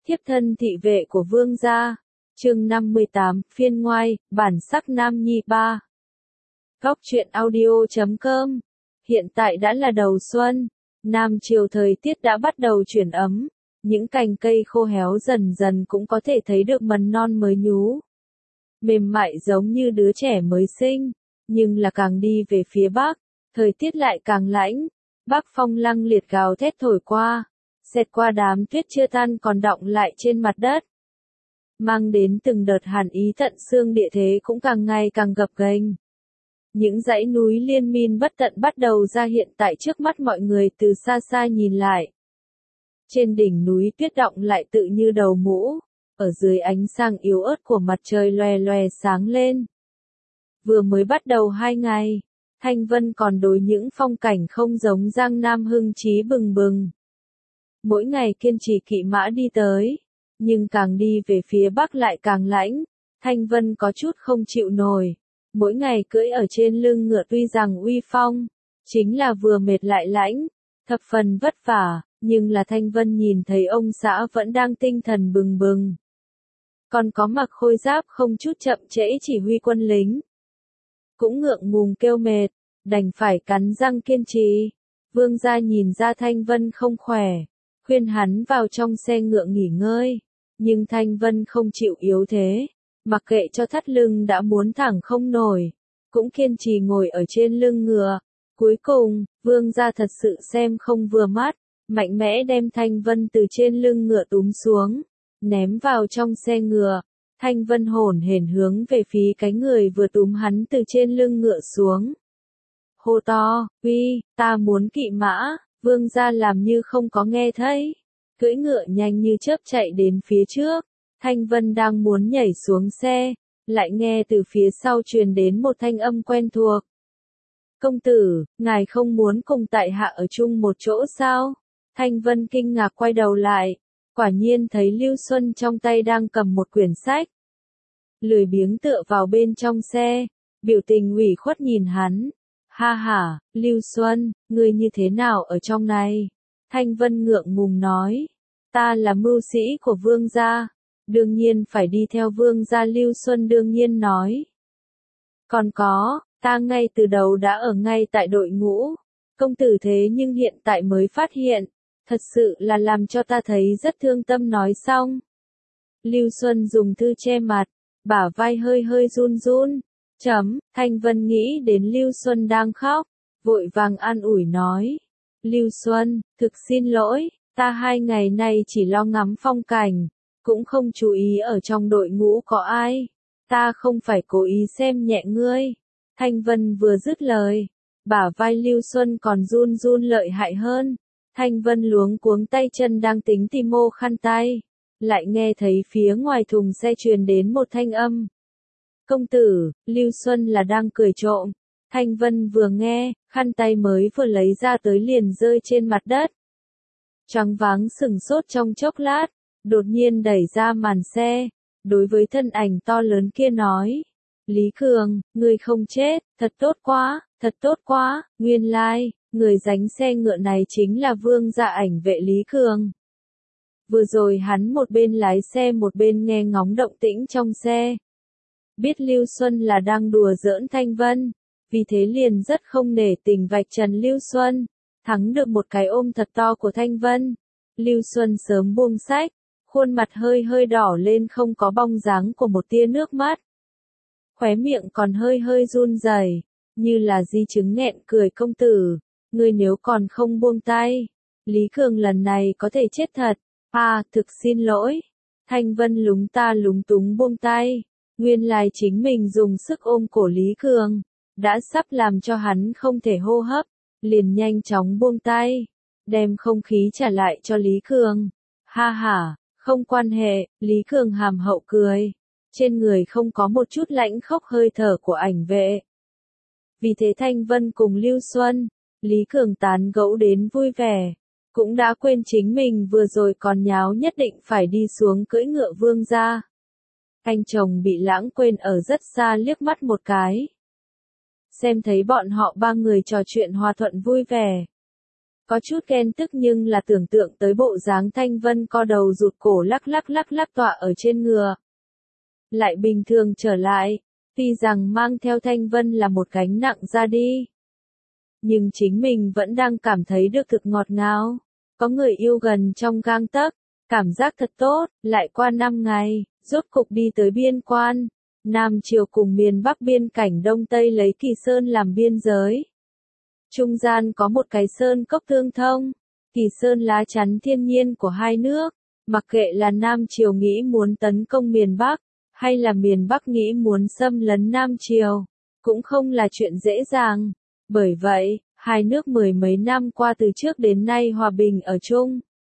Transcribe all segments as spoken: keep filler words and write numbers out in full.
Thiếp thân thị vệ của vương gia. Chương năm mươi tám, phiên ngoai, bản sắc nam nhi ba. Góc truyện audio chấm com. Hiện tại đã là đầu xuân, Nam Triều thời tiết đã bắt đầu chuyển ấm, những cành cây khô héo dần dần cũng có thể thấy được mầm non mới nhú. Mềm mại giống như đứa trẻ mới sinh, nhưng là càng đi về phía bắc, thời tiết lại càng lạnh, bắc phong lăng liệt gào thét thổi qua, xẹt qua đám tuyết chưa tan còn đọng lại trên mặt đất. Mang đến từng đợt hàn ý tận xương, địa thế cũng càng ngày càng gập ghềnh. Những dãy núi liên miên bất tận bắt đầu ra hiện tại trước mắt mọi người từ xa xa nhìn lại. Trên đỉnh núi tuyết đọng lại tự như đầu mũ, ở dưới ánh sáng yếu ớt của mặt trời loè loè sáng lên. Vừa mới bắt đầu hai ngày, Thanh Vân còn đối những phong cảnh không giống Giang Nam hưng trí bừng bừng. Mỗi ngày kiên trì kỵ mã đi tới, nhưng càng đi về phía bắc lại càng lạnh, Thanh Vân có chút không chịu nổi. Mỗi ngày cưỡi ở trên lưng ngựa tuy rằng uy phong, chính là vừa mệt lại lãnh, thập phần vất vả, nhưng là Thanh Vân nhìn thấy ông xã vẫn đang tinh thần bừng bừng. Còn có mặc khôi giáp không chút chậm trễ chỉ huy quân lính. Cũng ngượng ngùng kêu mệt, đành phải cắn răng kiên trì. Vương gia nhìn ra Thanh Vân không khỏe, khuyên hắn vào trong xe ngựa nghỉ ngơi, nhưng Thanh Vân không chịu yếu thế. Mặc kệ cho thắt lưng đã muốn thẳng không nổi, cũng kiên trì ngồi ở trên lưng ngựa. Cuối cùng, vương gia thật sự xem không vừa mắt, mạnh mẽ đem Thanh Vân từ trên lưng ngựa túm xuống, ném vào trong xe ngựa. Thanh Vân hổn hển hướng về phía cái người vừa túm hắn từ trên lưng ngựa xuống. Hô to, uy, ta muốn kỵ mã, vương gia làm như không có nghe thấy. Cưỡi ngựa nhanh như chớp chạy đến phía trước. Thanh Vân đang muốn nhảy xuống xe, lại nghe từ phía sau truyền đến một thanh âm quen thuộc. Công tử, ngài không muốn cùng tại hạ ở chung một chỗ sao? Thanh Vân kinh ngạc quay đầu lại, quả nhiên thấy Lưu Xuân trong tay đang cầm một quyển sách. Lười biếng tựa vào bên trong xe, biểu tình ủy khuất nhìn hắn. Ha ha, Lưu Xuân, ngươi như thế nào ở trong này? Thanh Vân ngượng ngùng nói, ta là mưu sĩ của vương gia. Đương nhiên phải đi theo vương gia. Lưu Xuân đương nhiên nói. Còn có, ta ngay từ đầu đã ở ngay tại đội ngũ. Công tử thế nhưng hiện tại mới phát hiện. Thật sự là làm cho ta thấy rất thương tâm. Nói xong, Lưu Xuân dùng thư che mặt, bả vai hơi hơi run run. Chấm, Thanh Vân nghĩ đến Lưu Xuân đang khóc, vội vàng an ủi nói. Lưu Xuân, thực xin lỗi, ta hai ngày nay chỉ lo ngắm phong cảnh. Cũng không chú ý ở trong đội ngũ có ai. Ta không phải cố ý xem nhẹ ngươi. Thanh Vân vừa dứt lời, bả vai Lưu Xuân còn run run lợi hại hơn. Thanh Vân luống cuống tay chân đang tính tìm mô khăn tay, lại nghe thấy phía ngoài thùng xe truyền đến một thanh âm. Công tử, Lưu Xuân là đang cười trộm. Thanh Vân vừa nghe, khăn tay mới vừa lấy ra tới liền rơi trên mặt đất. Choáng váng sừng sốt trong chốc lát. Đột nhiên đẩy ra màn xe, đối với thân ảnh to lớn kia nói. Lý Cường, người không chết, thật tốt quá, thật tốt quá, nguyên lai, like, người gánh xe ngựa này chính là vương gia ảnh vệ Lý Cường. Vừa rồi hắn một bên lái xe một bên nghe ngóng động tĩnh trong xe. Biết Lưu Xuân là đang đùa giỡn Thanh Vân, vì thế liền rất không nể tình vạch trần Lưu Xuân, thắng được một cái ôm thật to của Thanh Vân. Lưu Xuân sớm buông sách. Khuôn mặt hơi hơi đỏ lên, không có bóng dáng của một tia nước mắt. Khóe miệng còn hơi hơi run rẩy, như là di chứng nghẹn cười. Công tử, ngươi nếu còn không buông tay, Lý Cường lần này có thể chết thật. À, thực xin lỗi. Thanh Vân lúng ta lúng túng buông tay. Nguyên lai chính mình dùng sức ôm cổ Lý Cường, đã sắp làm cho hắn không thể hô hấp, liền nhanh chóng buông tay, đem không khí trả lại cho Lý Cường. Ha ha. Không quan hệ, Lý Cường hàm hậu cười. Trên người không có một chút lãnh khốc hơi thở của ảnh vệ. Vì thế Thanh Vân cùng Lưu Xuân, Lý Cường tán gẫu đến vui vẻ. Cũng đã quên chính mình vừa rồi còn nháo nhất định phải đi xuống cưỡi ngựa vương gia. Anh chồng bị lãng quên ở rất xa liếc mắt một cái. Xem thấy bọn họ ba người trò chuyện hòa thuận vui vẻ. Có chút ghen tức nhưng là tưởng tượng tới bộ dáng Thanh Vân co đầu rụt cổ lắc lắc lắc lắc tọa ở trên ngựa. Lại bình thường trở lại, tuy rằng mang theo Thanh Vân là một gánh nặng ra đi. Nhưng chính mình vẫn đang cảm thấy được thực ngọt ngào, có người yêu gần trong gang tấc, cảm giác thật tốt, lại qua năm ngày, rốt cục đi tới biên quan, Nam Triều cùng miền Bắc biên cảnh Đông Tây lấy Kỳ Sơn làm biên giới. Trung gian có một cái sơn cốc tương thông, Kỳ Sơn lá chắn thiên nhiên của hai nước, mặc kệ là Nam Triều nghĩ muốn tấn công miền Bắc, hay là miền Bắc nghĩ muốn xâm lấn Nam Triều, cũng không là chuyện dễ dàng. Bởi vậy, hai nước mười mấy năm qua từ trước đến nay hòa bình ở chung.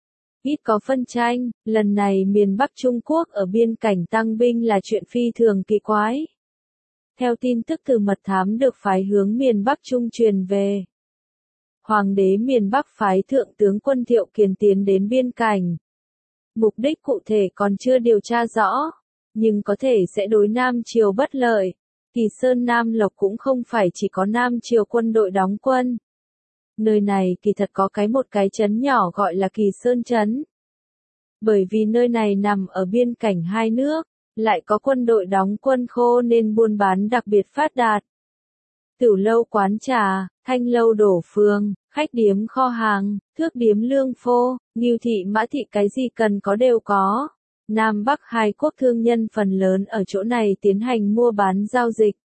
Ít có phân tranh, lần này miền Bắc Trung Quốc ở biên cảnh tăng binh là chuyện phi thường kỳ quái. Theo tin tức từ mật thám được phái hướng miền Bắc Trung truyền về. Hoàng đế miền Bắc phái thượng tướng quân Thiệu Kiền tiến đến biên cảnh. Mục đích cụ thể còn chưa điều tra rõ, nhưng có thể sẽ đối Nam Triều bất lợi. Kỳ Sơn Nam Lộc cũng không phải chỉ có Nam Triều quân đội đóng quân. Nơi này kỳ thật có cái một cái trấn nhỏ gọi là Kỳ Sơn Trấn. Bởi vì nơi này nằm ở biên cảnh hai nước, lại có quân đội đóng quân khô nên buôn bán đặc biệt phát đạt. Tửu lâu quán trà, thanh lâu đổ phường, khách điếm kho hàng, thước điếm lương phô, ngưu thị mã thị cái gì cần có đều có. Nam Bắc hai quốc thương nhân phần lớn ở chỗ này tiến hành mua bán giao dịch.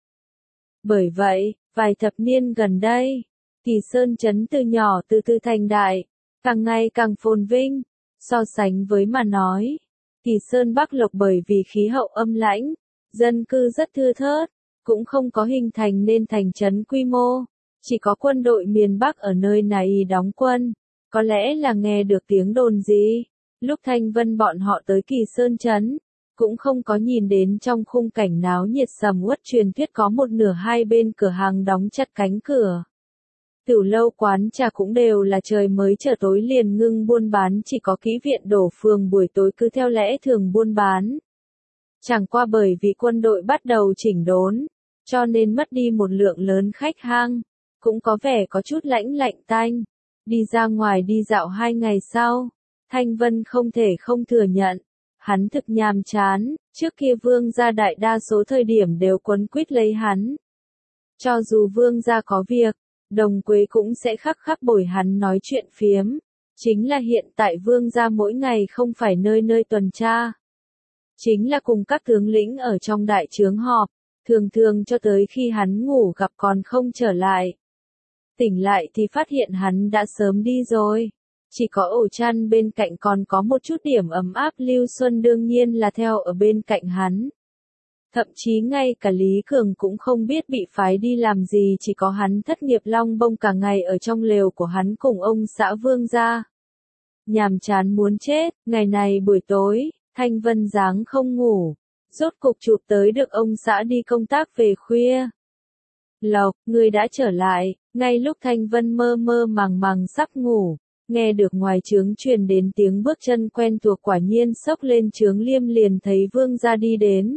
Bởi vậy, vài thập niên gần đây, Kỳ Sơn Trấn từ nhỏ từ từ thành đại, càng ngày càng phồn vinh. So sánh với mà nói, Kỳ Sơn Bắc Lộc bởi vì khí hậu âm lãnh, dân cư rất thưa thớt, cũng không có hình thành nên thành trấn quy mô, chỉ có quân đội miền Bắc ở nơi này đóng quân. Có lẽ là nghe được tiếng đồn gì, lúc Thanh Vân bọn họ tới Kỳ Sơn Trấn, cũng không có nhìn đến trong khung cảnh náo nhiệt sầm uất truyền thuyết có một nửa hai bên cửa hàng đóng chặt cánh cửa. Tửu lâu quán trà cũng đều là trời mới trở tối liền ngưng buôn bán, chỉ có kỹ viện đổ phường buổi tối cứ theo lẽ thường buôn bán. Chẳng qua bởi vì quân đội bắt đầu chỉnh đốn, cho nên mất đi một lượng lớn khách hàng, cũng có vẻ có chút lãnh lạnh tanh. Đi ra ngoài đi dạo hai ngày sau, Thanh Vân không thể không thừa nhận, hắn thực nhàm chán, trước kia vương gia đại đa số thời điểm đều quấn quýt lấy hắn. Cho dù vương gia có việc, Đồng Quế cũng sẽ khắc khắc bồi hắn nói chuyện phiếm. Chính là hiện tại vương gia mỗi ngày không phải nơi nơi tuần tra. Chính là cùng các tướng lĩnh ở trong đại trướng họp, thường thường cho tới khi hắn ngủ gặp còn không trở lại. Tỉnh lại thì phát hiện hắn đã sớm đi rồi. Chỉ có ổ chăn bên cạnh còn có một chút điểm ấm áp, Lưu Xuân đương nhiên là theo ở bên cạnh hắn. Thậm chí ngay cả Lý Cường cũng không biết bị phái đi làm gì, chỉ có hắn thất nghiệp long bông cả ngày ở trong lều của hắn cùng ông xã vương gia. Nhàm chán muốn chết, ngày này buổi tối, Thanh Vân dáng không ngủ, rốt cục chụp tới được ông xã đi công tác về khuya. Lộc, người đã trở lại, ngay lúc Thanh Vân mơ mơ màng màng sắp ngủ, nghe được ngoài trướng truyền đến tiếng bước chân quen thuộc, quả nhiên xốc lên trướng liêm liền thấy vương gia đi đến.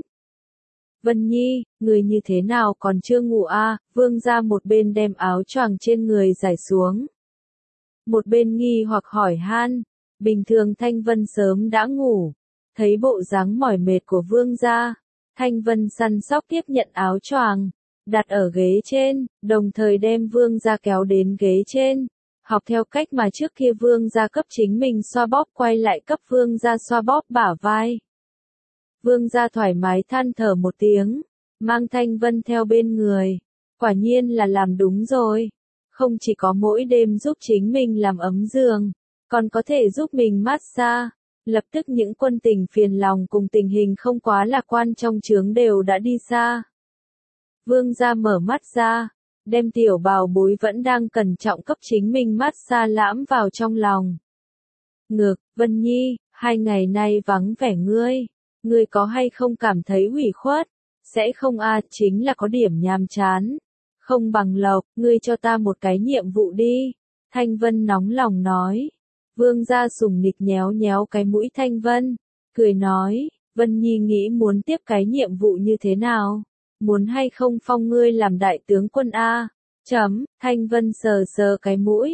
Vân Nhi, người như thế nào còn chưa ngủ à? Vương gia một bên đem áo choàng trên người giải xuống, một bên nghi hoặc hỏi han. Bình thường Thanh Vân sớm đã ngủ. Thấy bộ dáng mỏi mệt của vương gia, Thanh Vân săn sóc tiếp nhận áo choàng, đặt ở ghế trên, đồng thời đem vương gia kéo đến ghế trên, học theo cách mà trước kia vương gia cấp chính mình xoa bóp, quay lại cấp vương gia xoa bóp bả vai. Vương gia thoải mái than thở một tiếng, mang Thanh Vân theo bên người. Quả nhiên là làm đúng rồi. Không chỉ có mỗi đêm giúp chính mình làm ấm giường, còn có thể giúp mình massage. Lập tức những quân tình phiền lòng cùng tình hình không quá lạc quan trong trướng đều đã đi xa. Vương gia mở mắt ra, đem tiểu bào bối vẫn đang cẩn trọng cấp chính mình massage lãm vào trong lòng. Ngược, Vân Nhi, hai ngày nay vắng vẻ ngươi. Ngươi có hay không cảm thấy ủy khuất? Sẽ không à, chính là có điểm nhàm chán. Không bằng Lộc, ngươi cho ta một cái nhiệm vụ đi. Thanh Vân nóng lòng nói. Vương gia sùng nịch nhéo nhéo cái mũi Thanh Vân, cười nói, Vân Nhi nghĩ muốn tiếp cái nhiệm vụ như thế nào? Muốn hay không phong ngươi làm đại tướng quân a? Chấm, Thanh Vân sờ sờ cái mũi.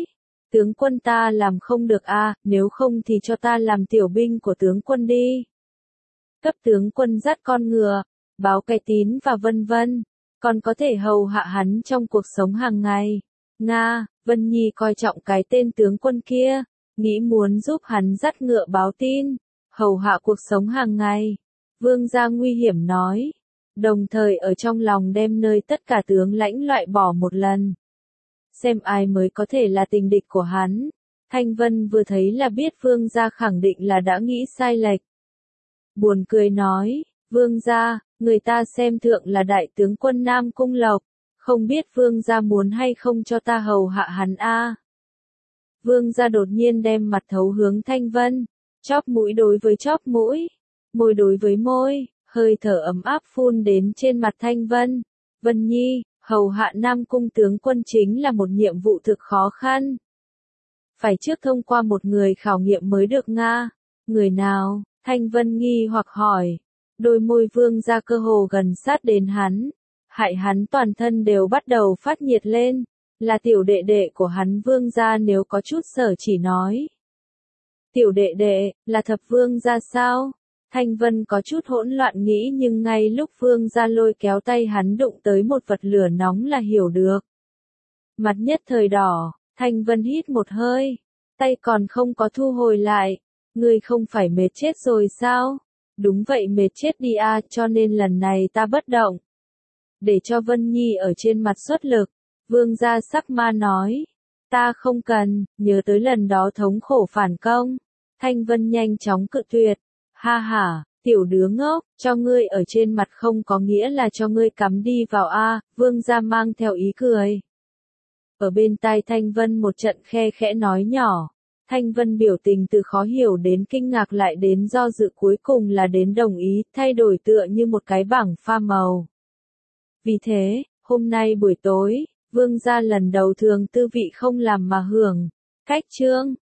Tướng quân ta làm không được a, nếu không thì cho ta làm tiểu binh của tướng quân đi. Cấp tướng quân dắt con ngựa, báo cái tín và vân vân, còn có thể hầu hạ hắn trong cuộc sống hàng ngày. Nga, Vân Nhi coi trọng cái tên tướng quân kia, nghĩ muốn giúp hắn dắt ngựa báo tin, hầu hạ cuộc sống hàng ngày. Vương gia nguy hiểm nói, đồng thời ở trong lòng đem nơi tất cả tướng lãnh loại bỏ một lần. Xem ai mới có thể là tình địch của hắn. Thanh Vân vừa thấy là biết vương gia khẳng định là đã nghĩ sai lệch. Buồn cười nói, vương gia, người ta xem thượng là đại tướng quân Nam Cung Lộc, không biết vương gia muốn hay không cho ta hầu hạ hắn a. Vương gia đột nhiên đem mặt thấu hướng Thanh Vân, chóp mũi đối với chóp mũi, môi đối với môi, hơi thở ấm áp phun đến trên mặt Thanh Vân. Vân Nhi, hầu hạ Nam Cung tướng quân chính là một nhiệm vụ thực khó khăn. Phải trước thông qua một người khảo nghiệm mới được nga. Người nào? Thanh Vân nghi hoặc hỏi. Đôi môi vương ra cơ hồ gần sát đến hắn. Hại hắn toàn thân đều bắt đầu phát nhiệt lên. Là tiểu đệ đệ của hắn vương gia nếu có chút sở chỉ nói. Tiểu đệ đệ, là thập vương gia sao? Thanh Vân có chút hỗn loạn nghĩ nhưng ngay lúc vương gia lôi kéo tay hắn đụng tới một vật lửa nóng là hiểu được. Mặt nhất thời đỏ, Thanh Vân hít một hơi, tay còn không có thu hồi lại. Ngươi không phải mệt chết rồi sao? Đúng vậy mệt chết đi a, cho nên lần này ta bất động. Để cho Vân Nhi ở trên mặt xuất lực, vương gia sắc ma nói. Ta không cần, nhớ tới lần đó thống khổ phản công. Thanh Vân nhanh chóng cự tuyệt. Ha ha, tiểu đứa ngốc, cho ngươi ở trên mặt không có nghĩa là cho ngươi cắm đi vào a, vương gia mang theo ý cười. Ở bên tai Thanh Vân một trận khe khẽ nói nhỏ. Thanh Vân biểu tình từ khó hiểu đến kinh ngạc lại đến do dự cuối cùng là đến đồng ý, thay đổi tựa như một cái bảng pha màu. Vì thế, hôm nay buổi tối, vương gia lần đầu thường tư vị không làm mà hưởng. Cách chương